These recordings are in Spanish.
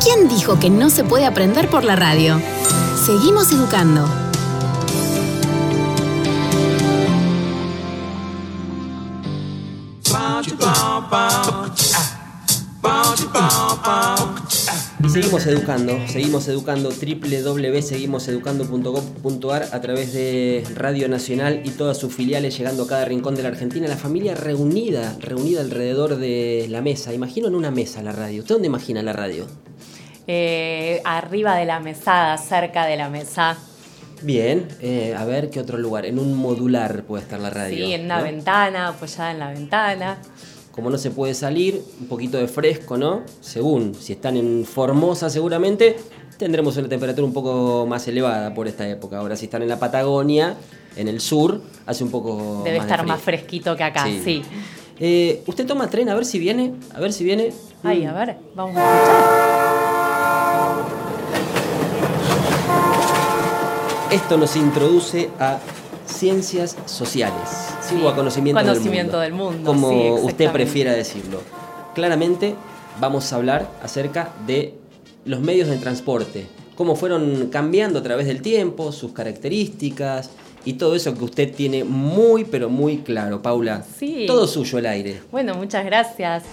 ¿Quién dijo que no se puede aprender por la radio? Seguimos educando. Y seguimos educando www.seguimoseducando.gov.ar a través de Radio Nacional y todas sus filiales, llegando a cada rincón de la Argentina. La familia reunida alrededor de la mesa. Imagino en una mesa la radio. ¿Usted dónde imagina la radio? Arriba de la mesada, cerca de la mesa. Bien, a ver qué otro lugar. En un modular puede estar la radio. Sí, en una ventana, apoyada en la ventana. Como no se puede salir, un poquito de fresco, ¿no? Según, si están en Formosa seguramente, tendremos una temperatura un poco más elevada por esta época. Ahora, si están en la Patagonia, en el sur, hace un poco Debe más estar de frío. más fresquito que acá, sí. ¿Usted toma tren? A ver si viene. Ay, a ver, vamos a escuchar. Esto nos introduce a ciencias sociales, ¿sí? O a conocimiento del mundo, como sí, usted prefiera decirlo. Claramente vamos a hablar acerca de los medios de transporte, cómo fueron cambiando a través del tiempo, sus características y todo eso que usted tiene muy, pero muy claro. Paula, sí. Todo suyo el aire. Bueno, muchas gracias.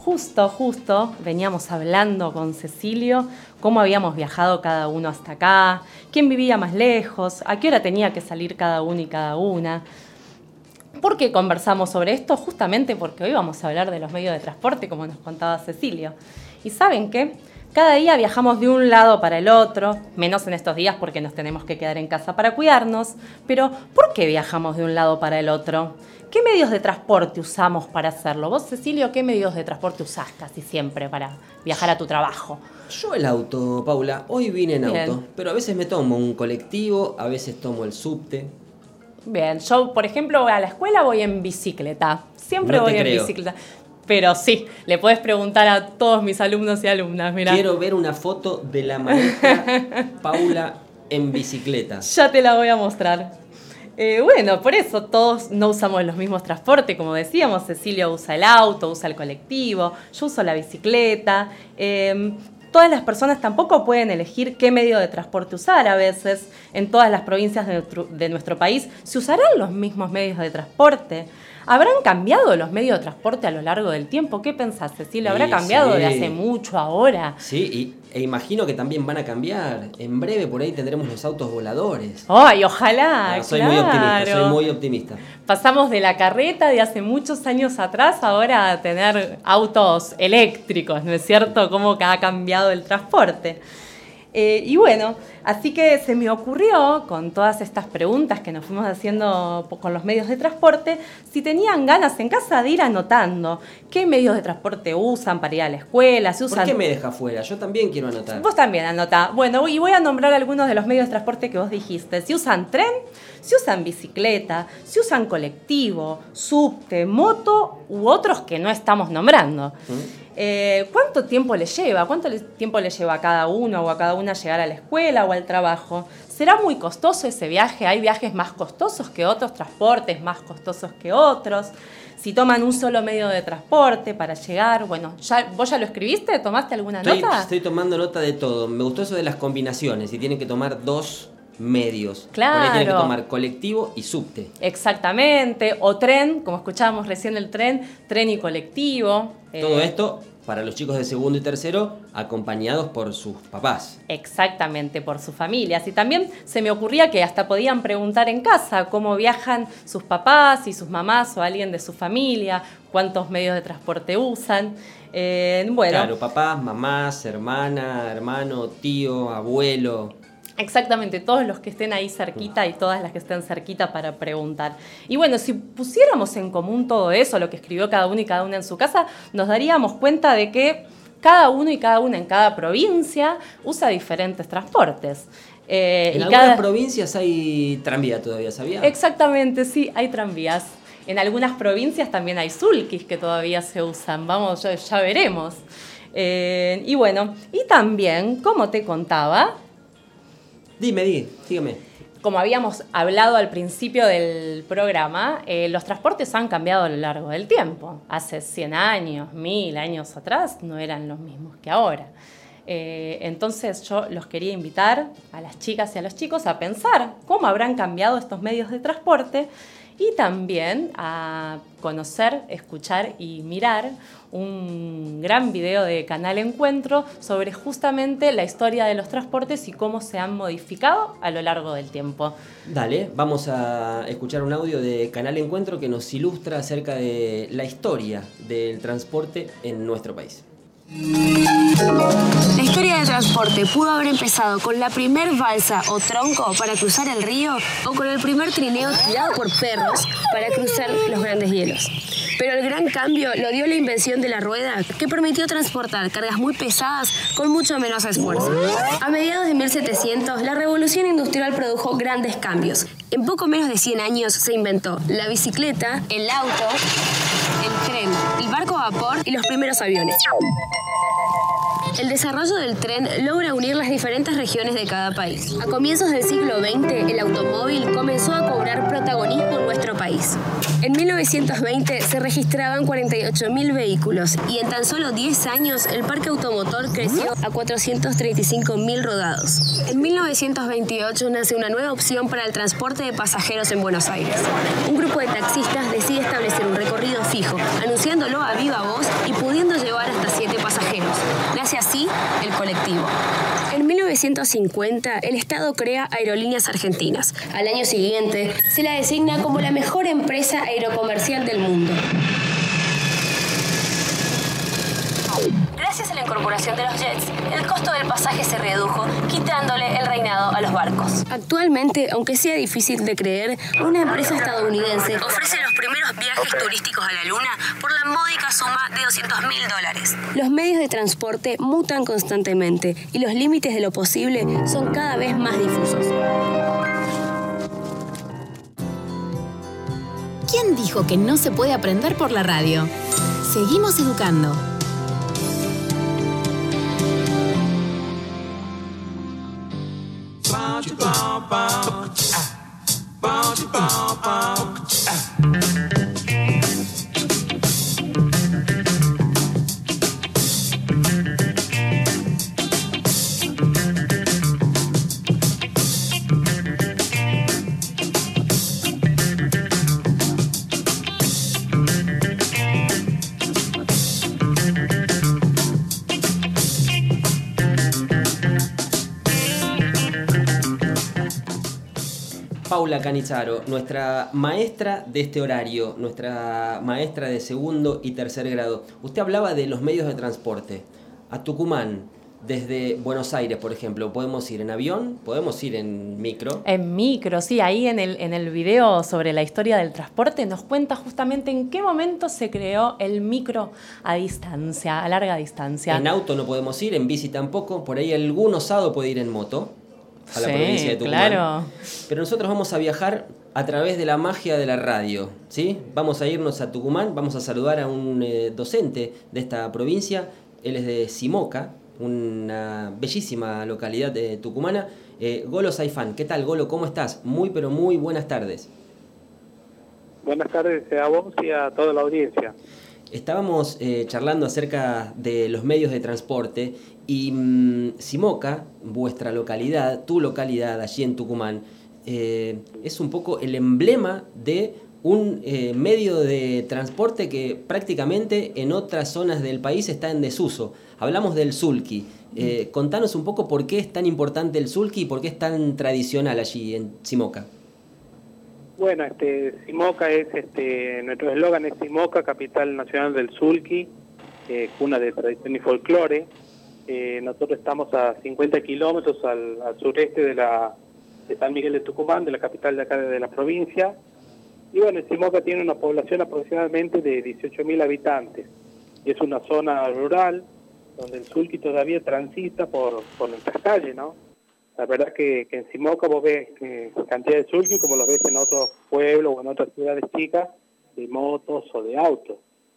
Justo veníamos hablando con Cecilio cómo habíamos viajado cada uno hasta acá, quién vivía más lejos, a qué hora tenía que salir cada uno y cada una. ¿Por qué conversamos sobre esto? Justamente porque hoy vamos a hablar de los medios de transporte, como nos contaba Cecilio. ¿Y saben qué? Cada día viajamos de un lado para el otro, menos en estos días porque nos tenemos que quedar en casa para cuidarnos. Pero, ¿por qué viajamos de un lado para el otro? ¿Qué medios de transporte usamos para hacerlo? Vos, Cecilio, ¿qué medios de transporte usás casi siempre para viajar a tu trabajo? Yo el auto, Paula. Hoy vine en auto, pero a veces me tomo un colectivo, a veces tomo el subte. Bien, yo, por ejemplo, a la escuela voy en bicicleta. Siempre voy en bicicleta. Pero sí, le puedes preguntar a todos mis alumnos y alumnas, mirá. Quiero ver una foto de la maestra Paula en bicicleta. Ya te la voy a mostrar. Bueno, por eso todos no usamos los mismos transportes, como decíamos. Cecilio usa el auto, usa el colectivo, yo uso la bicicleta. Todas las personas tampoco pueden elegir qué medio de transporte usar a veces. En todas las provincias de nuestro país se usarán los mismos medios de transporte. ¿Habrán cambiado los medios de transporte a lo largo del tiempo? ¿Qué pensás, Cecilia? ¿Habrá cambiado de hace mucho ahora? Sí, e imagino que también van a cambiar. En breve por ahí tendremos los autos voladores. ¡Ay, ojalá! Soy claro. muy optimista. Pasamos de la carreta de hace muchos años atrás ahora a tener autos eléctricos, ¿no es cierto? Cómo ha cambiado el transporte. Y bueno, así que se me ocurrió, con todas estas preguntas que nos fuimos haciendo con los medios de transporte, si tenían ganas en casa de ir anotando qué medios de transporte usan para ir a la escuela. Si usan... ¿Por qué me deja fuera? Yo también quiero anotar. Vos también anotá. Bueno, y voy a nombrar algunos de los medios de transporte que vos dijiste. Si usan tren, si usan bicicleta, si usan colectivo, subte, moto u otros que no estamos nombrando. ¿Cuánto tiempo les lleva? ¿Cuánto tiempo les lleva a cada uno o a cada una llegar a la escuela o al trabajo? ¿Será muy costoso ese viaje? ¿Hay viajes más costosos que otros, transportes más costosos que otros? Si toman un solo medio de transporte para llegar, bueno, ¿vos ya lo escribiste? ¿Tomaste alguna nota? Estoy tomando nota de todo. Me gustó eso de las combinaciones. Si tienen que tomar dos medios. Claro. Por ahí tienen que tomar colectivo y subte. Exactamente. O tren, como escuchábamos recién el tren y colectivo. Todo esto para los chicos de segundo y tercero, acompañados por sus papás. Exactamente, por sus familias. Y también se me ocurría que hasta podían preguntar en casa cómo viajan sus papás y sus mamás o alguien de su familia, cuántos medios de transporte usan. Bueno. Claro, papás, mamás, hermana, hermano, tío, abuelo. Exactamente, todos los que estén ahí cerquita y todas las que estén cerquita para preguntar. Y bueno, si pusiéramos en común todo eso, lo que escribió cada uno y cada una en su casa, nos daríamos cuenta de que cada uno y cada una en cada provincia usa diferentes transportes. En algunas provincias hay tranvía todavía, ¿sabía? Exactamente, sí, hay tranvías. En algunas provincias también hay sulkis que todavía se usan. Vamos, ya veremos. Y bueno, y también, como te contaba... Dígame. Como habíamos hablado al principio del programa, los transportes han cambiado a lo largo del tiempo. Hace 100 años, 1000 años atrás, no eran los mismos que ahora. Entonces yo los quería invitar a las chicas y a los chicos a pensar cómo habrán cambiado estos medios de transporte y también a conocer, escuchar y mirar un gran video de Canal Encuentro sobre justamente la historia de los transportes y cómo se han modificado a lo largo del tiempo. Dale, vamos a escuchar un audio de Canal Encuentro que nos ilustra acerca de la historia del transporte en nuestro país. La historia del transporte pudo haber empezado con la primer balsa o tronco para cruzar el río o con el primer trineo tirado por perros para cruzar los grandes hielos. Pero el gran cambio lo dio la invención de la rueda, que permitió transportar cargas muy pesadas con mucho menos esfuerzo. A mediados de 1700, la revolución industrial produjo grandes cambios. En poco menos de 100 años se inventó la bicicleta, el auto, el tren, el barco a vapor y los primeros aviones. El desarrollo del tren logra unir las diferentes regiones de cada país. A comienzos del siglo XX, el automóvil comenzó a cobrar protagonismo en nuestro país. En 1920 se registraban 48.000 vehículos y en tan solo 10 años el parque automotor creció a 435.000 rodados. En 1928 nace una nueva opción para el transporte de pasajeros en Buenos Aires. Un grupo de taxistas decide establecer un recorrido fijo, anunciándolo a viva voz y pudiendo llevar hasta 7 pasajeros. Nace así el colectivo. En 1950, el Estado crea Aerolíneas Argentinas. Al año siguiente, se la designa como la mejor empresa aerocomercial del mundo. Gracias a la incorporación de los jets, el costo del pasaje se redujo, quitándole el reinado a los barcos. Actualmente, aunque sea difícil de creer, una empresa estadounidense ofrece los primeros viajes turísticos a la Luna por la módica suma de $200.000. Los medios de transporte mutan constantemente y los límites de lo posible son cada vez más difusos. ¿Quién dijo que no se puede aprender por la radio? Seguimos educando. Paula Canizaro, nuestra maestra de este horario, nuestra maestra de segundo y tercer grado. Usted hablaba de los medios de transporte. A Tucumán, desde Buenos Aires, por ejemplo, ¿podemos ir en avión? ¿Podemos ir en micro? En micro, sí. Ahí en el video sobre la historia del transporte nos cuenta justamente en qué momento se creó el micro a distancia, a larga distancia. En auto no podemos ir, en bici tampoco. Por ahí algún osado puede ir en moto a la provincia de Tucumán. Claro. Pero nosotros vamos a viajar a través de la magia de la radio, ¿sí? Vamos a irnos a Tucumán, vamos a saludar a un docente de esta provincia. Él es de Simoca, una bellísima localidad de tucumana. Golo Saifán, ¿qué tal, Golo? ¿Cómo estás? Muy, pero muy buenas tardes. Buenas tardes a vos y a toda la audiencia. Estábamos charlando acerca de los medios de transporte y Simoca, vuestra localidad, tu localidad allí en Tucumán, es un poco el emblema de un medio de transporte que prácticamente en otras zonas del país está en desuso. Hablamos del sulky. Contanos un poco por qué es tan importante el sulky y por qué es tan tradicional allí en Simoca. Bueno, Simoca es, nuestro eslogan es Simoca, capital nacional del sulky, cuna de tradición y folclore. Nosotros estamos a 50 kilómetros al sureste de San Miguel de Tucumán, de la capital de acá de la provincia. Y bueno, Simoca tiene una población aproximadamente de 18.000 habitantes. Y es una zona rural donde el sulky todavía transita por nuestras calles, ¿no? La verdad que en Simoca vos ves cantidad de sulky como los ves en otros pueblos o en otras ciudades chicas, de motos o de autos.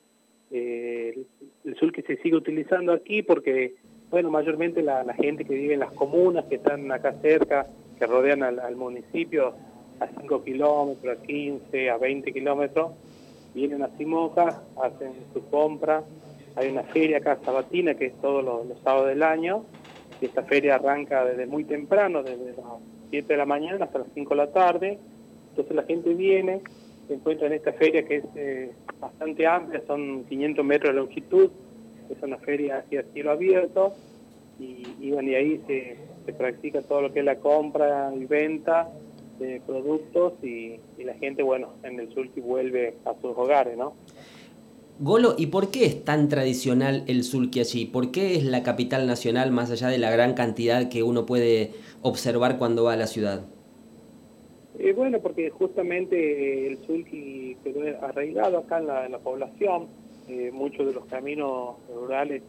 El sulky se sigue utilizando aquí porque, bueno, mayormente la gente que vive en las comunas que están acá cerca, que rodean al municipio, a 5 kilómetros, a 15, a 20 kilómetros, vienen a Simoca, hacen su compra. Hay una feria acá sabatina que es todos los sábados del año, Esta feria arranca desde muy temprano, desde las 7 de la mañana hasta las 5 de la tarde. Entonces la gente viene, se encuentra en esta feria que es bastante amplia, son 500 metros de longitud, es una feria así a cielo abierto, y bueno, y ahí se practica todo lo que es la compra y venta de productos, y la gente, bueno, en el Sulky vuelve a sus hogares, ¿no? Golo, ¿y por qué es tan tradicional el Sulky allí? ¿Por qué es la capital nacional más allá de la gran cantidad que uno puede observar cuando va a la ciudad? Bueno, porque justamente el Sulky quedó arraigado acá en la población. Muchos de los caminos rurales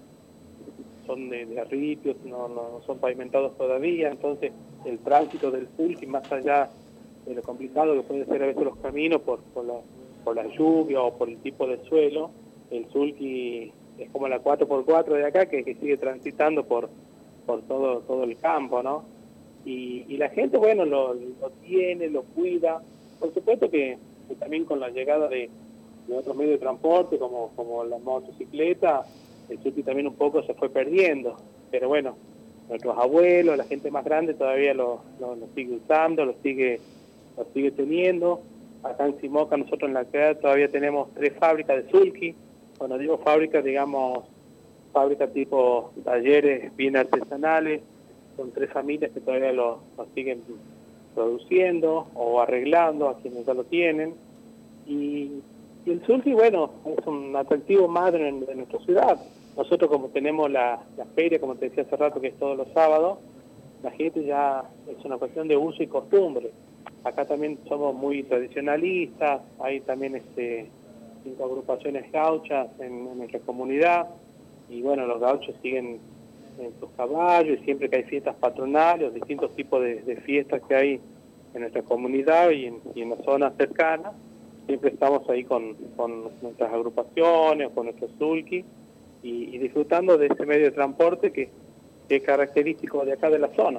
son de ripios, no son pavimentados todavía, entonces el tránsito del Sulky, más allá de lo complicado que pueden ser a veces los caminos por la lluvia o por el tipo de suelo, el Sulky es como la 4x4 de acá que sigue transitando por todo el campo, ¿no? Y la gente, bueno, lo tiene, lo cuida. Por supuesto que también con la llegada de otros medios de transporte como la motocicleta, el Sulky también un poco se fue perdiendo. Pero bueno, nuestros abuelos, la gente más grande todavía lo sigue usando, lo sigue teniendo. Acá en Simoca nosotros en la ciudad todavía tenemos 3 fábricas de Sulky. Cuando digo fábricas, digamos fábricas tipo talleres bien artesanales. Son 3 familias que todavía lo siguen produciendo o arreglando a quienes ya lo tienen. Y el Sulky, bueno, es un atractivo más de nuestra ciudad. Nosotros, como tenemos la feria, como te decía hace rato, que es todos los sábados, la gente ya es una cuestión de uso y costumbre. Acá también somos muy tradicionalistas, hay también 5 agrupaciones gauchas en nuestra comunidad, y bueno, los gauchos siguen en sus caballos, y siempre que hay fiestas patronales, los distintos tipos de fiestas que hay en nuestra comunidad y en las zonas cercanas, siempre estamos ahí con nuestras agrupaciones, con nuestros Sulky, y disfrutando de ese medio de transporte que es característico de acá de la zona.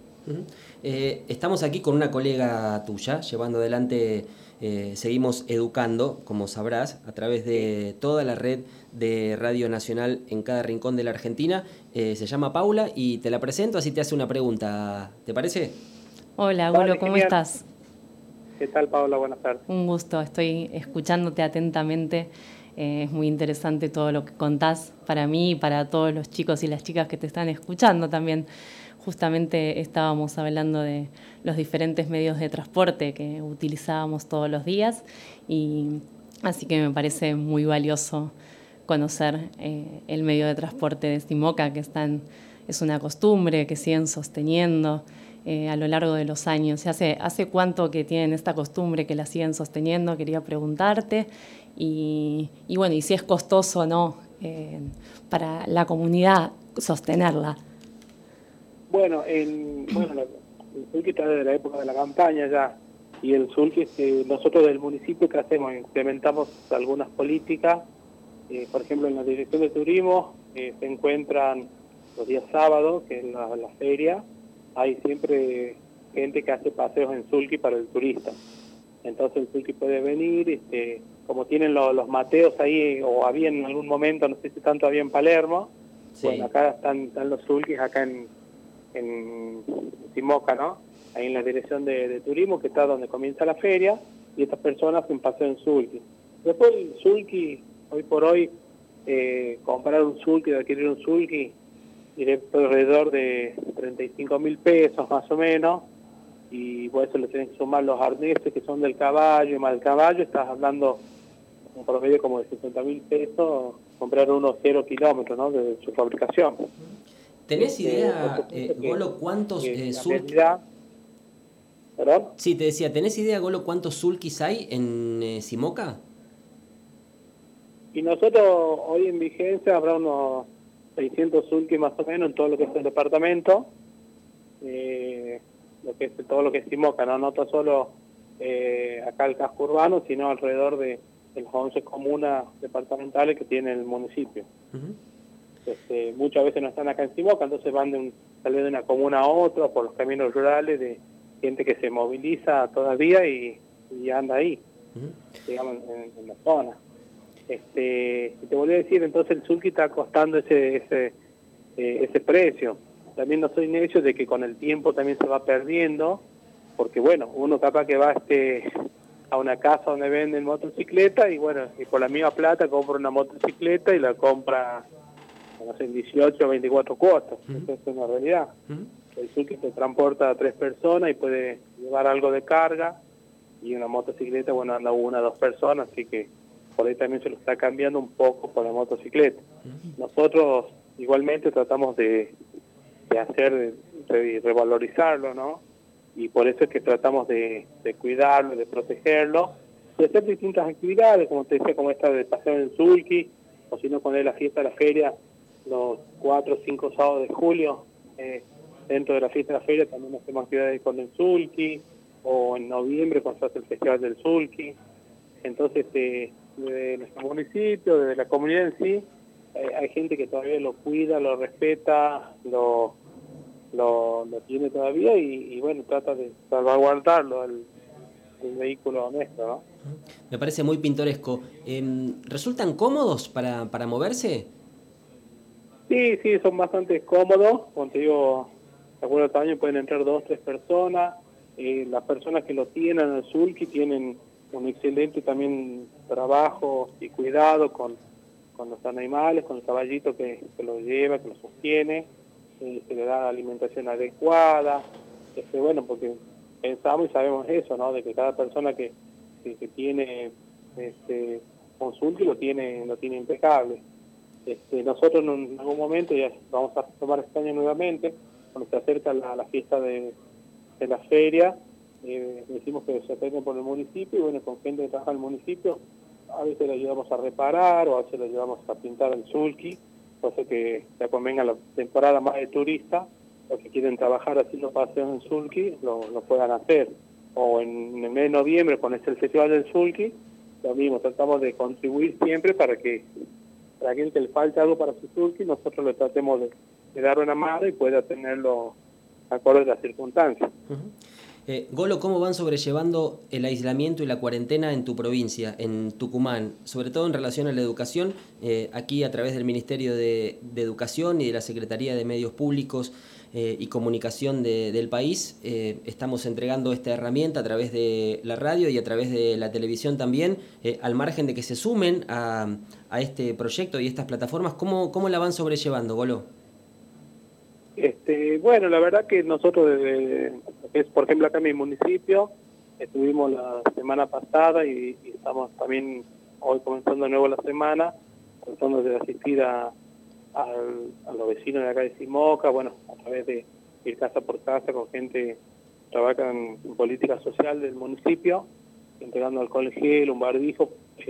Estamos aquí con una colega tuya, llevando adelante, seguimos educando, como sabrás, a través de toda la red de Radio Nacional en cada rincón de la Argentina. Se llama Paula y te la presento, así te hace una pregunta. ¿Te parece? Hola, Golo, ¿cómo estás? ¿Qué tal, Paula? Buenas tardes. Un gusto, estoy escuchándote atentamente. Es muy interesante todo lo que contás para mí y para todos los chicos y las chicas que te están escuchando también. Justamente estábamos hablando de los diferentes medios de transporte que utilizábamos todos los días, y así que me parece muy valioso conocer el medio de transporte de Simoca, que es una costumbre que siguen sosteniendo a lo largo de los años. ¿Hace cuánto que tienen esta costumbre que la siguen sosteniendo? Quería preguntarte. Y bueno, y si es costoso o no para la comunidad sostenerla. Bueno, el Sulky está desde la época de la campaña ya, y el Sulky, nosotros del municipio, ¿qué hacemos? Implementamos algunas políticas, por ejemplo, en la Dirección de Turismo se encuentran los días sábados, que es la feria, hay siempre gente que hace paseos en Sulky para el turista. Entonces el Sulky puede venir, como tienen los mateos ahí, o había en algún momento, no sé si tanto había en Palermo, sí. Bueno, acá están los Sulkys acá en Simoca, ¿no? Ahí en la Dirección de Turismo, que está donde comienza la feria, y estas personas hacen paseo en Sulky. Después el Sulky, hoy por hoy, comprar un Sulky, adquirir un Sulky, directo alrededor de 35.000 pesos más o menos, y por eso le tienen que sumar los arneses que son del caballo, y más del caballo, estás hablando un promedio como de 50.000 pesos, comprar unos 0 kilómetros, ¿no?, de su fabricación. ¿Tenés idea, Golo, cuántos Sulky? ¿Perdón? Sí, te decía, ¿tenés idea, Golo, cuántos Sulkys hay en Simoca? Y nosotros hoy en vigencia habrá unos 600 Sulkys más o menos en todo lo que es el departamento, todo lo que es Simoca, no tan solo acá el casco urbano, sino alrededor de las 11 comunas departamentales que tiene el municipio. Uh-huh. Muchas veces no están acá en Simoca, entonces van tal vez de una comuna a otra por los caminos rurales, de gente que se moviliza todavía y anda ahí, uh-huh, digamos, en la zona. Y te volví a decir, entonces el Sulky está costando ese precio. también no soy necio de que con el tiempo también se va perdiendo, porque bueno, uno capaz que va a una casa donde venden motocicleta y bueno, y por la misma plata compra una motocicleta y la compra, no sé, en 18 o 24 cuotas. Eso es una realidad. El Zulki te transporta a 3 personas y puede llevar algo de carga, y una motocicleta, bueno, anda 1 o 2 personas, así que por ahí también se lo está cambiando un poco por la motocicleta. Nosotros igualmente tratamos de revalorizarlo, ¿no? Y por eso es que tratamos de cuidarlo, de protegerlo, de hacer distintas actividades, como te decía, como esta de paseo en Zulki, o si no, poner la fiesta de la feria los 4 o 5 sábados de julio. Dentro de la fiesta de la feria también hacemos actividades con el Zulki, o en noviembre cuando se hace el Festival del Zulki. Entonces, desde nuestro municipio, desde la comunidad en sí, hay gente que todavía lo cuida, lo respeta, lo tiene todavía y bueno, trata de salvaguardarlo el vehículo nuestro, ¿no? Me parece muy pintoresco. ¿Resultan cómodos para moverse? Sí, son bastante cómodos. Como te digo, de acuerdo al tamaño pueden entrar 2 o 3 personas. Las personas que lo tienen en el Zulki tienen un excelente también trabajo y cuidado con los animales, con el caballito que lo lleva, que lo sostiene. Se le da alimentación adecuada, bueno, porque pensamos y sabemos eso, ¿no? De que cada persona que tiene un Zulki lo tiene impecable. Nosotros en algún momento, ya vamos a tomar este año nuevamente, cuando se acerca la fiesta de la feria, decimos que se acerquen por el municipio, y bueno, con gente que trabaja en el municipio, a veces le ayudamos a reparar, o a veces le ayudamos a pintar el Zulki, cosa que ya convenga la temporada más de turistas, los que quieren trabajar haciendo paseos en Zulki, lo puedan hacer. O en el mes de noviembre, cuando es el Festival del Zulki, lo mismo, tratamos de contribuir siempre para que para aquel que le falte algo para su Zulki, nosotros le tratemos de dar una mano y pueda tenerlo acorde a las circunstancias. Golo, ¿cómo van sobrellevando el aislamiento y la cuarentena en tu provincia, en Tucumán? Sobre todo en relación a la educación, aquí a través del Ministerio de Educación y de la Secretaría de Medios Públicos y Comunicación del país, estamos entregando esta herramienta a través de la radio y a través de la televisión también, al margen de que se sumen a este proyecto y estas plataformas. ¿Cómo la van sobrellevando, Golo? Bueno, la verdad que nosotros, por ejemplo, acá en mi municipio, estuvimos la semana pasada y estamos también hoy comenzando de nuevo la semana, tratando de asistir a los vecinos de acá de Simoca, bueno, a través de ir casa por casa con gente que trabaja en política social del municipio, entregando alcohol gel, un barbijo,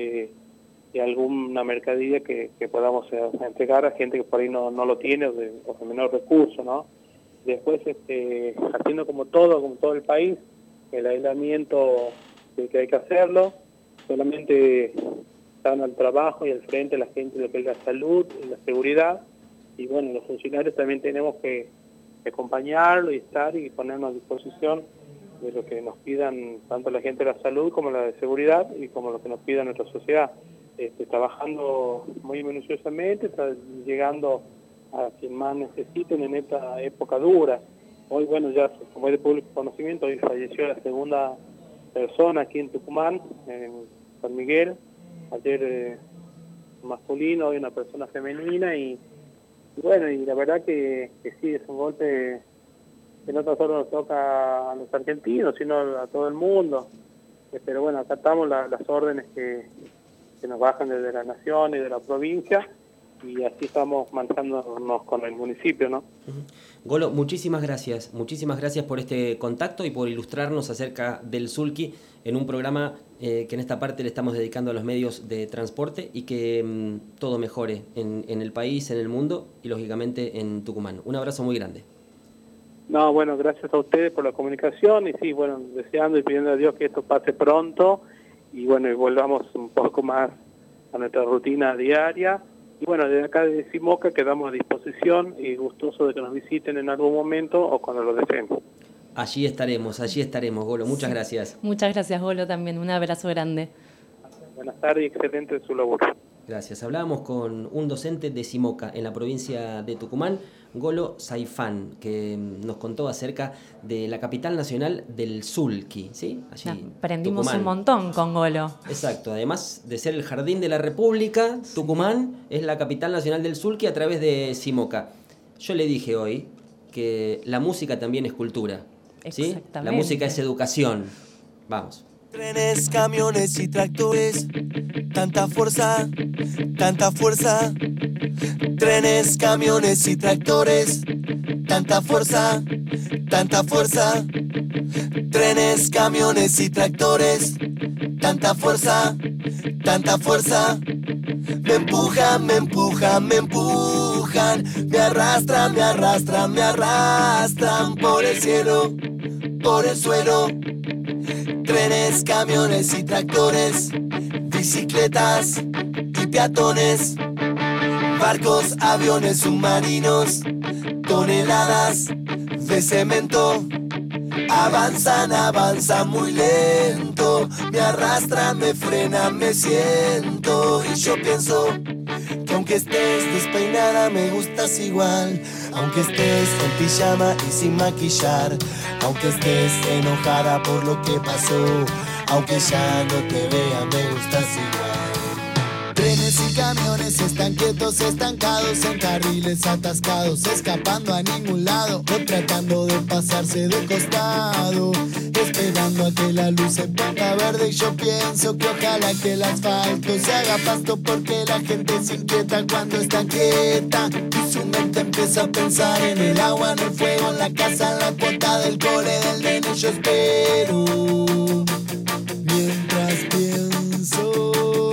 y alguna mercadería que podamos entregar a gente que por ahí no lo tiene o de menor recurso, ¿no? Después, haciendo como todo el país, el aislamiento que hay que hacerlo, solamente están al trabajo y al frente la gente de lo que es la salud y la seguridad, y bueno, los funcionarios también tenemos que acompañarlo y estar y ponernos a disposición de lo que nos pidan tanto la gente de la salud como la de seguridad y como lo que nos pida nuestra sociedad. Trabajando muy minuciosamente, llegando a quien más necesiten en esta época dura. Hoy, bueno, ya como es de público conocimiento, hoy falleció la segunda persona aquí en Tucumán, en San Miguel. Ayer masculino, hoy una persona femenina, y bueno, y la verdad que sí, es un golpe que no tan solo nos toca a los argentinos, sino a todo el mundo. Pero bueno, acatamos las órdenes que nos bajan desde la nación y de la provincia, y así estamos manejándonos con el municipio, ¿no? Golo, muchísimas gracias por este contacto y por ilustrarnos acerca del Zulki en un programa que en esta parte le estamos dedicando a los medios de transporte, y que todo mejore en el país, en el mundo y lógicamente en Tucumán. Un abrazo muy grande. No, bueno, gracias a ustedes por la comunicación, y sí, bueno, deseando y pidiendo a Dios que esto pase pronto, y bueno, y volvamos un poco más a nuestra rutina diaria. Y bueno, desde acá de Simoca quedamos a disposición y gustosos de que nos visiten en algún momento o cuando lo deseen. Allí estaremos, Golo. Muchas gracias. Muchas gracias, Golo, también. Un abrazo grande. Buenas tardes y excelente su labor. Gracias. Hablábamos con un docente de Simoca en la provincia de Tucumán, Golo Saifán, que nos contó acerca de la capital nacional del Sulky, ¿sí? Allí, Aprendimos Tucumán. un montón con Golo. Exacto. Además de ser el jardín de la República, Tucumán es la capital nacional del Sulky a través de Simoca. Yo le dije hoy que la música también es cultura, ¿sí? Exactamente. La música es educación. Vamos. Trenes, camiones y tractores, tanta fuerza, tanta fuerza. Trenes, camiones y tractores, tanta fuerza, tanta fuerza. Trenes, camiones y tractores, tanta fuerza, tanta fuerza. Me empujan, me empujan, me empujan, me arrastran, me arrastran, me arrastran por el cielo, por el suelo. Trenes, camiones y tractores, bicicletas y peatones, barcos, aviones, submarinos, toneladas de cemento. Avanzan, avanzan muy lento, me arrastran, me frenan, me siento. Y yo pienso que aunque estés despeinada me gustas igual. Aunque estés en pijama y sin maquillar, aunque estés enojada por lo que pasó, aunque ya no te vea me gustas igual. Trenes y camiones están quietos, estancados en carriles atascados, escapando a ningún lado o tratando de pasarse de costado, esperando a que la luz se ponga verde. Y yo pienso que ojalá que el asfalto se haga pasto, porque la gente se inquieta cuando está quieta y su mente empieza a pensar en el agua, en el fuego, en la casa, en la cuota del cole del nene. Yo espero mientras pienso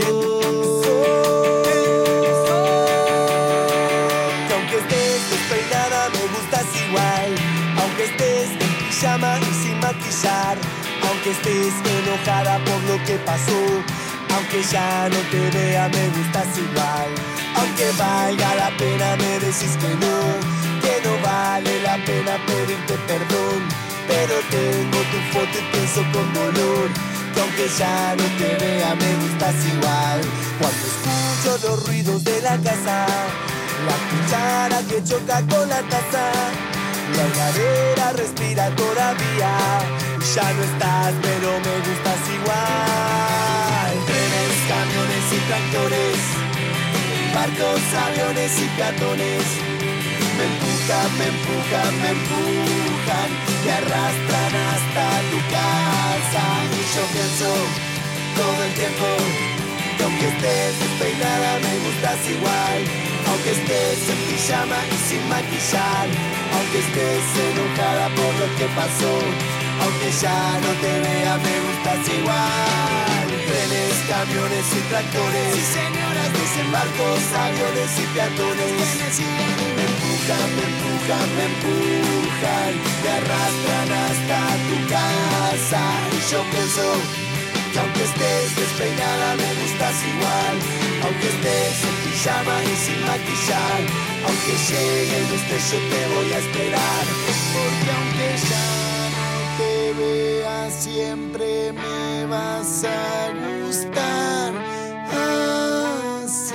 que aunque estés despeinada me gustas igual, aunque estés en pijama y sin maquillar, aunque estés enojada por lo que pasó, aunque ya no te vea me gustas igual. Aunque valga la pena me decís que no vale la pena pedirte perdón, pero tengo tu foto y pienso con dolor que aunque ya no te vea me gustas igual. Cuando escucho los ruidos de la casa, la cuchara que choca con la taza, la heladera respira todavía, ya no estás pero me gustas igual. Trenes, camiones y tractores, barcos, aviones y peatones, me empujan, me empujan, me empujan, me arrastran hasta tu casa. Y yo pienso todo el tiempo que aunque estés despeinada me gustas igual, aunque estés en pijama y sin maquillar, aunque estés enojada por lo que pasó, aunque ya no te vea me gustas igual. Trenes, camiones y tractores, sí señoras, dicen barcos, aviones y peatones, me empujan, me empujan, me empujan, me arrastran hasta tu casa. Y yo pienso que aunque estés despeinada me gustas igual, aunque estés en pijama y sin maquillar, aunque llegue el destello te voy a esperar, porque aunque ya no te vea siempre me vas a gustar así.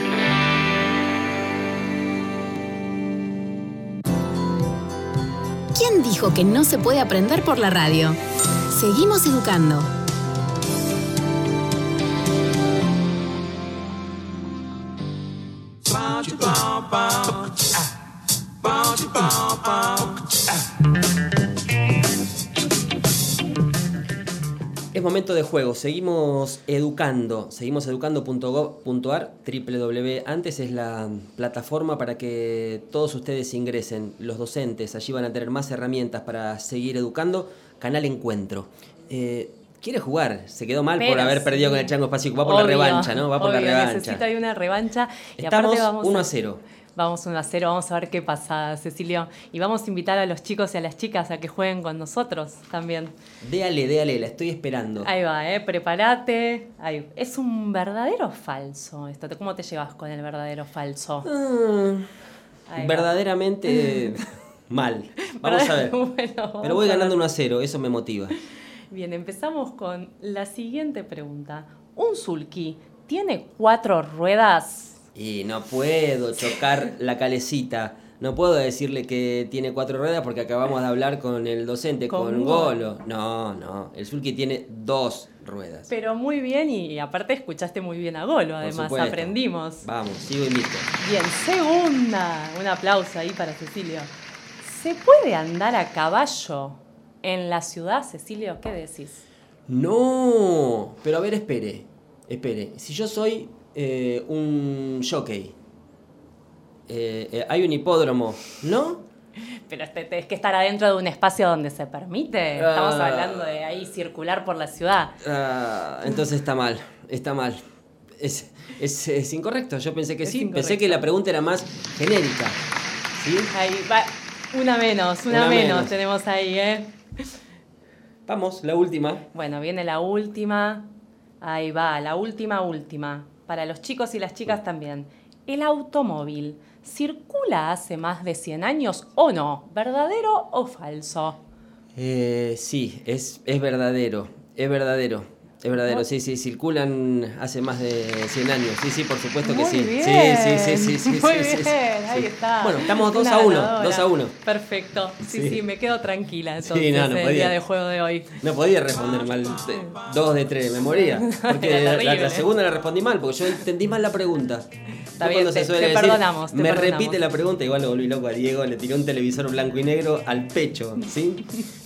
¿Quién dijo que no se puede aprender por la radio? Seguimos educando. Es momento de juego, seguimos educando.gov.ar, Antes es la plataforma para que todos ustedes ingresen, los docentes, allí van a tener más herramientas para seguir educando. Canal Encuentro. Quiere jugar, se quedó mal por haber perdido con el Chango Espacio, va por la revancha, ¿no? Va por la revancha. Necesita ahí una revancha. Y Estamos aparte vamos 1-0. Vamos 1-0, vamos a ver qué pasa, Cecilio. Y vamos a invitar a los chicos y a las chicas a que jueguen con nosotros también. Déale, la estoy esperando. Ahí va, prepárate. Ahí. ¿Es un verdadero o falso esto? ¿Cómo te llevas con el verdadero o falso? Verdaderamente mal. Vamos a ver. Bueno, pero voy ganando 1-0, eso me motiva. Bien, empezamos con la siguiente pregunta. Un sulky ¿tiene 4 ruedas? Y no puedo chocar la calecita. No puedo decirle que tiene 4 ruedas porque acabamos de hablar con el docente, con Golo. No, el sulky tiene 2 ruedas. Pero muy bien, y aparte escuchaste muy bien a Golo, además aprendimos. Vamos, sigo invicto. Bien, segunda. Un aplauso ahí para Cecilio. ¿Se puede andar a caballo en la ciudad, Cecilio? ¿Qué decís? No, pero a ver, espere. Si yo soy un jockey, hay un hipódromo, ¿no? Pero es que estar adentro de un espacio donde se permite. Estamos hablando de ahí circular por la ciudad. Entonces está mal. Es incorrecto. Yo pensé que sí. Incorrecto. Pensé que la pregunta era más genérica. ¿Sí? Ahí va. Una menos tenemos ahí, ¿eh? Vamos, la última. Bueno, viene la última. Ahí va, la última. Para los chicos y las chicas también. ¿El automóvil circula hace más de 100 años o no? ¿Verdadero o falso? Sí, es verdadero. Es verdadero. ¿No? Sí, circulan hace más de 100 años. Sí, por supuesto que sí. Bien. Sí. Muy bien, ahí está. Bueno, estamos 2-1. Perfecto. Sí, me quedo tranquila entonces Sí, no el podía. día de juego de hoy. No podía responder mal. 2 de 3, me moría. Porque la segunda la respondí mal, porque yo entendí mal la pregunta. Está bien, te perdonamos. Me repite la pregunta, igual lo volví loco a Diego, le tiré un televisor blanco y negro al pecho, ¿sí?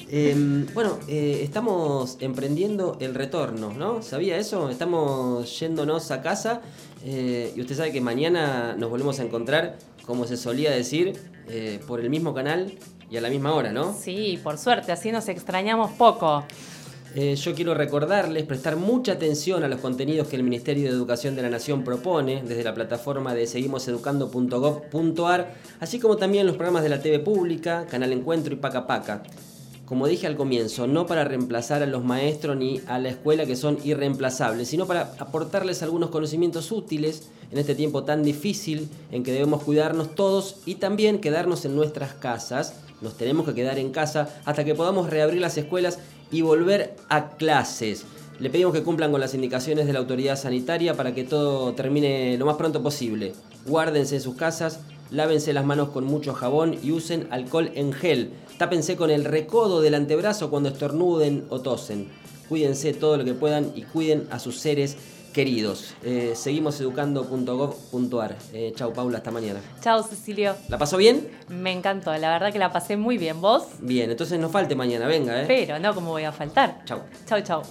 Estamos emprendiendo el retorno, ¿no? ¿Sabía eso? Estamos yéndonos a casa y usted sabe que mañana nos volvemos a encontrar, como se solía decir, por el mismo canal y a la misma hora, ¿no? Sí, por suerte, así nos extrañamos poco. Yo quiero recordarles prestar mucha atención a los contenidos que el Ministerio de Educación de la Nación propone desde la plataforma de seguimoseducando.gov.ar, así como también los programas de la TV Pública, Canal Encuentro y Paca Paca. Como dije al comienzo, no para reemplazar a los maestros ni a la escuela, que son irreemplazables, sino para aportarles algunos conocimientos útiles en este tiempo tan difícil en que debemos cuidarnos todos y también quedarnos en nuestras casas. Nos tenemos que quedar en casa hasta que podamos reabrir las escuelas y volver a clases. Le pedimos que cumplan con las indicaciones de la autoridad sanitaria para que todo termine lo más pronto posible. Guárdense en sus casas, lávense las manos con mucho jabón y usen alcohol en gel. Tápense con el recodo del antebrazo cuando estornuden o tosen. Cuídense todo lo que puedan y cuiden a sus seres queridos. Seguimoseducando.gov.ar. Chau, Paula, hasta mañana. Chau, Cecilio. ¿La pasó bien? Me encantó, la verdad que la pasé muy bien. ¿Vos? Bien, entonces no falte mañana, venga, ¿eh? Pero no, ¿cómo voy a faltar? Chau. Chau.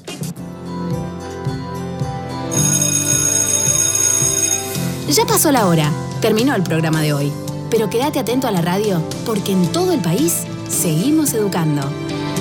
Ya pasó la hora. Terminó el programa de hoy. Pero quédate atento a la radio, porque en todo el país seguimos educando.